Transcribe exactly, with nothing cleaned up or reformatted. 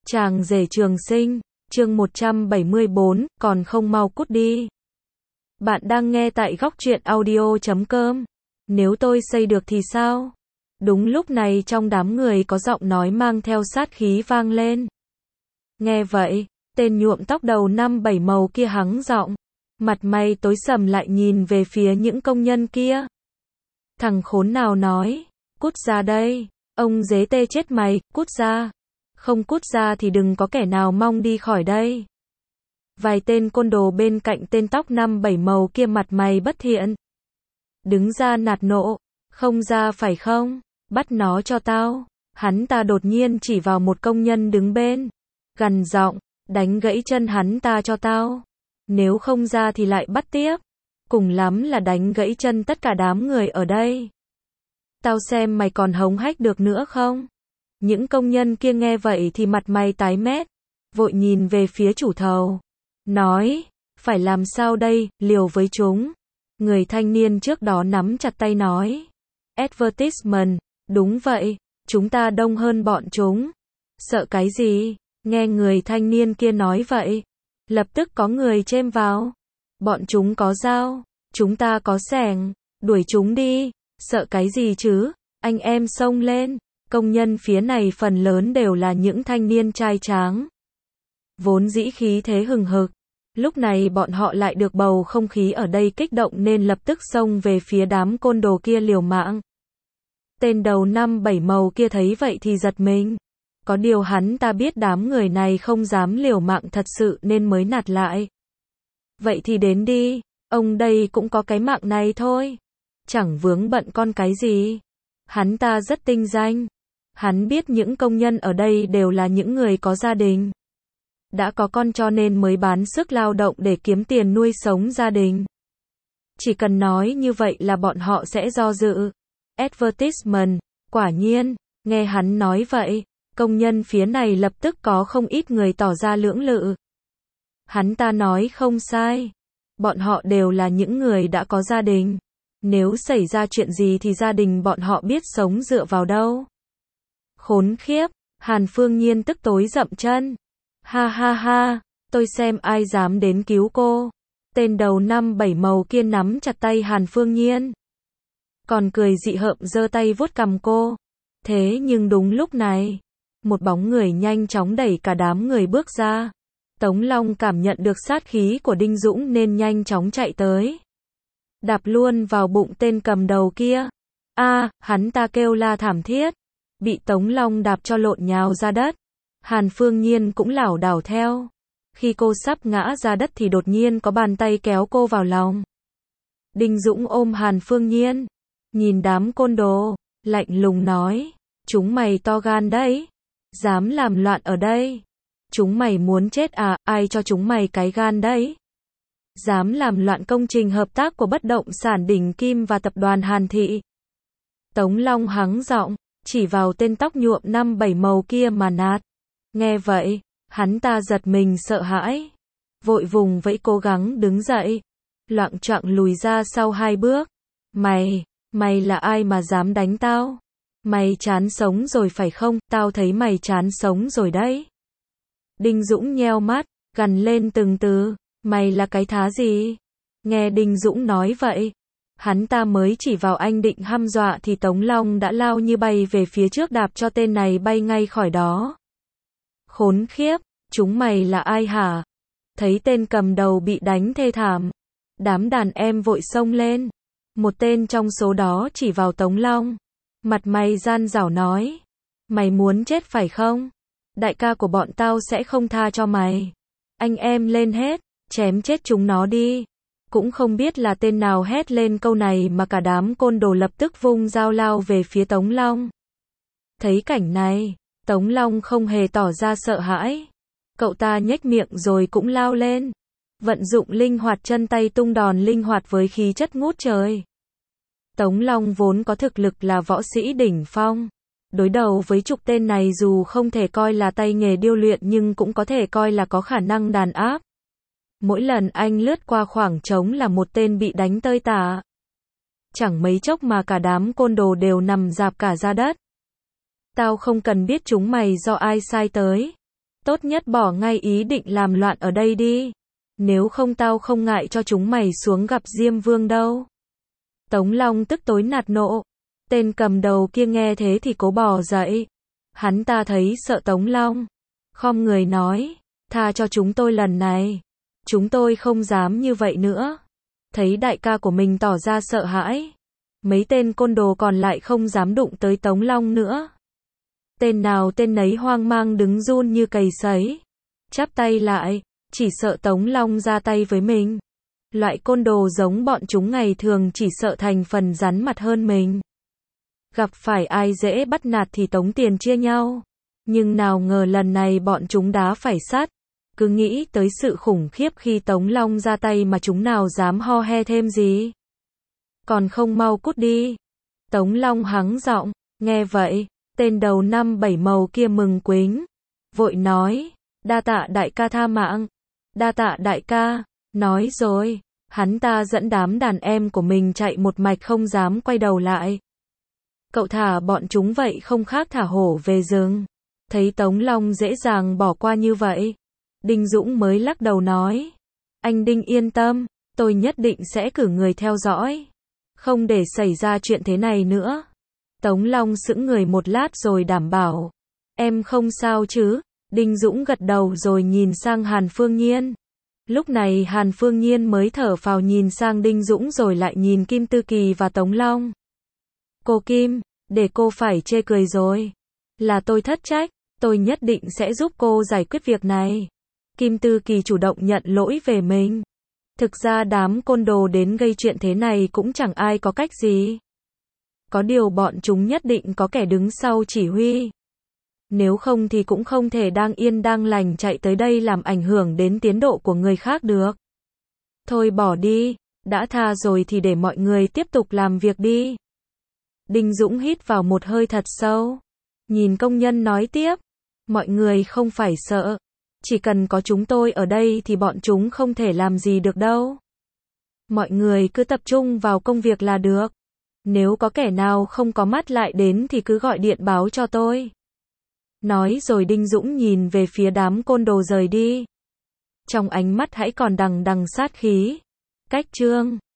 Chàng rể trường sinh, chương một trăm bảy mươi bốn, còn không mau cút đi. Bạn đang nghe tại góc truyện audio chấm com. Nếu tôi xây được thì sao? Đúng lúc này trong đám người có giọng nói mang theo sát khí vang lên. Nghe vậy, tên nhuộm tóc đầu năm bảy màu kia hắng giọng, mặt mày tối sầm lại nhìn về phía những công nhân kia. Thằng khốn nào nói, cút ra đây, ông dế tê chết mày, cút ra. Không cút ra thì đừng có kẻ nào mong đi khỏi đây. Vài tên côn đồ bên cạnh tên tóc năm bảy màu kia mặt mày bất thiện. Đứng ra nạt nộ, không ra phải không? Bắt nó cho tao. Hắn ta đột nhiên chỉ vào một công nhân đứng bên. Gằn giọng, đánh gãy chân hắn ta cho tao. Nếu không ra thì lại bắt tiếp. Cùng lắm là đánh gãy chân tất cả đám người ở đây. Tao xem mày còn hống hách được nữa không? Những công nhân kia nghe vậy thì mặt mày tái mét, vội nhìn về phía chủ thầu, nói, phải làm sao đây, liều với chúng. Người thanh niên trước đó nắm chặt tay nói, advertisement, đúng vậy, chúng ta đông hơn bọn chúng. Sợ cái gì? Nghe người thanh niên kia nói vậy, lập tức có người chêm vào. Bọn chúng có dao, chúng ta có xẻng, đuổi chúng đi, sợ cái gì chứ? Anh em xông lên. Công nhân phía này phần lớn đều là những thanh niên trai tráng. Vốn dĩ khí thế hừng hực. Lúc này bọn họ lại được bầu không khí ở đây kích động nên lập tức xông về phía đám côn đồ kia liều mạng. Tên đầu năm bảy màu kia thấy vậy thì giật mình. Có điều hắn ta biết đám người này không dám liều mạng thật sự nên mới nạt lại. Vậy thì đến đi, ông đây cũng có cái mạng này thôi. Chẳng vướng bận con cái gì. Hắn ta rất tinh danh. Hắn biết những công nhân ở đây đều là những người có gia đình. Đã có con cho nên mới bán sức lao động để kiếm tiền nuôi sống gia đình. Chỉ cần nói như vậy là bọn họ sẽ do dự. Advertisement, quả nhiên, nghe hắn nói vậy, công nhân phía này lập tức có không ít người tỏ ra lưỡng lự. Hắn ta nói không sai. Bọn họ đều là những người đã có gia đình. Nếu xảy ra chuyện gì thì gia đình bọn họ biết sống dựa vào đâu. Khốn khiếp, Hàn Phương Nhiên tức tối dậm chân. Ha ha ha, tôi xem ai dám đến cứu cô. Tên đầu năm bảy màu kia nắm chặt tay Hàn Phương Nhiên. Còn cười dị hợm giơ tay vuốt cằm cô. Thế nhưng đúng lúc này, một bóng người nhanh chóng đẩy cả đám người bước ra. Tống Long cảm nhận được sát khí của Đinh Dũng nên nhanh chóng chạy tới. Đạp luôn vào bụng tên cầm đầu kia. A, hắn ta kêu la thảm thiết. Bị Tống Long đạp cho lộn nhào ra đất. Hàn Phương Nhiên cũng lảo đảo theo. Khi cô sắp ngã ra đất thì đột nhiên có bàn tay kéo cô vào lòng. Đinh Dũng ôm Hàn Phương Nhiên. Nhìn đám côn đồ, lạnh lùng nói. Chúng mày to gan đấy. Dám làm loạn ở đây. Chúng mày muốn chết à, ai cho chúng mày cái gan đấy? Dám làm loạn công trình hợp tác của bất động sản Đỉnh Kim và tập đoàn Hàn Thị. Tống Long hắng giọng, chỉ vào tên tóc nhuộm năm bảy màu kia mà nạt. Nghe vậy, hắn ta giật mình sợ hãi. Vội vùng vẫy cố gắng đứng dậy. Loạng choạng lùi ra sau hai bước. Mày, mày là ai mà dám đánh tao? Mày chán sống rồi phải không? Tao thấy mày chán sống rồi đấy. Đinh Dũng nheo mắt, gằn lên từng từ. Mày là cái thá gì? Nghe Đinh Dũng nói vậy, hắn ta mới chỉ vào anh định hăm dọa thì Tống Long đã lao như bay về phía trước đạp cho tên này bay ngay khỏi đó. Khốn khiếp, chúng mày là ai hả? Thấy tên cầm đầu bị đánh thê thảm, đám đàn em vội xông lên. Một tên trong số đó chỉ vào Tống Long, mặt mày gian dảo nói, mày muốn chết phải không? Đại ca của bọn tao sẽ không tha cho mày. Anh em lên hết. Chém chết chúng nó đi. Cũng không biết là tên nào hét lên câu này mà cả đám côn đồ lập tức vung dao lao về phía Tống Long. Thấy cảnh này, Tống Long không hề tỏ ra sợ hãi. Cậu ta nhếch miệng rồi cũng lao lên. Vận dụng linh hoạt chân tay tung đòn linh hoạt với khí chất ngút trời. Tống Long vốn có thực lực là võ sĩ đỉnh phong. Đối đầu với chục tên này dù không thể coi là tay nghề điêu luyện nhưng cũng có thể coi là có khả năng đàn áp. Mỗi lần anh lướt qua khoảng trống là một tên bị đánh tơi tả. Chẳng mấy chốc mà cả đám côn đồ đều nằm rạp cả ra đất. Tao không cần biết chúng mày do ai sai tới. Tốt nhất bỏ ngay ý định làm loạn ở đây đi. Nếu không tao không ngại cho chúng mày xuống gặp Diêm Vương đâu. Tống Long tức tối nạt nộ. Tên cầm đầu kia nghe thế thì cố bò dậy. Hắn ta thấy sợ Tống Long. Khom người nói, tha cho chúng tôi lần này. Chúng tôi không dám như vậy nữa. Thấy đại ca của mình tỏ ra sợ hãi. Mấy tên côn đồ còn lại không dám đụng tới Tống Long nữa. Tên nào tên nấy hoang mang đứng run như cầy sấy. Chắp tay lại, chỉ sợ Tống Long ra tay với mình. Loại côn đồ giống bọn chúng ngày thường chỉ sợ thành phần rắn mặt hơn mình. Gặp phải ai dễ bắt nạt thì tống tiền chia nhau. Nhưng nào ngờ lần này bọn chúng đá phải sắt. Cứ nghĩ tới sự khủng khiếp khi Tống Long ra tay mà chúng nào dám ho he thêm gì. Còn không mau cút đi. Tống Long hắng giọng, nghe vậy, tên đầu năm bảy màu kia mừng quính. Vội nói, đa tạ đại ca tha mạng. Đa tạ đại ca. Nói rồi, hắn ta dẫn đám đàn em của mình chạy một mạch không dám quay đầu lại. Cậu thả bọn chúng vậy không khác thả hổ về rừng. Thấy Tống Long dễ dàng bỏ qua như vậy, Đinh Dũng mới lắc đầu nói, anh Đinh yên tâm, tôi nhất định sẽ cử người theo dõi, không để xảy ra chuyện thế này nữa. Tống Long sững người một lát rồi đảm bảo, em không sao chứ? Đinh Dũng gật đầu rồi nhìn sang Hàn Phương Nhiên. Lúc này Hàn Phương Nhiên mới thở phào nhìn sang Đinh Dũng rồi lại nhìn Kim Tư Kỳ và Tống Long. Cô Kim, để cô phải chê cười rồi. Là tôi thất trách, tôi nhất định sẽ giúp cô giải quyết việc này. Kim Tư Kỳ chủ động nhận lỗi về mình. Thực ra đám côn đồ đến gây chuyện thế này cũng chẳng ai có cách gì. Có điều bọn chúng nhất định có kẻ đứng sau chỉ huy. Nếu không thì cũng không thể đang yên đang lành chạy tới đây làm ảnh hưởng đến tiến độ của người khác được. Thôi bỏ đi, đã tha rồi thì để mọi người tiếp tục làm việc đi. Đinh Dũng hít vào một hơi thật sâu. Nhìn công nhân nói tiếp. Mọi người không phải sợ. Chỉ cần có chúng tôi ở đây thì bọn chúng không thể làm gì được đâu. Mọi người cứ tập trung vào công việc là được. Nếu có kẻ nào không có mắt lại đến thì cứ gọi điện báo cho tôi. Nói rồi Đinh Dũng nhìn về phía đám côn đồ rời đi. Trong ánh mắt hãy còn đằng đằng sát khí. Cách chương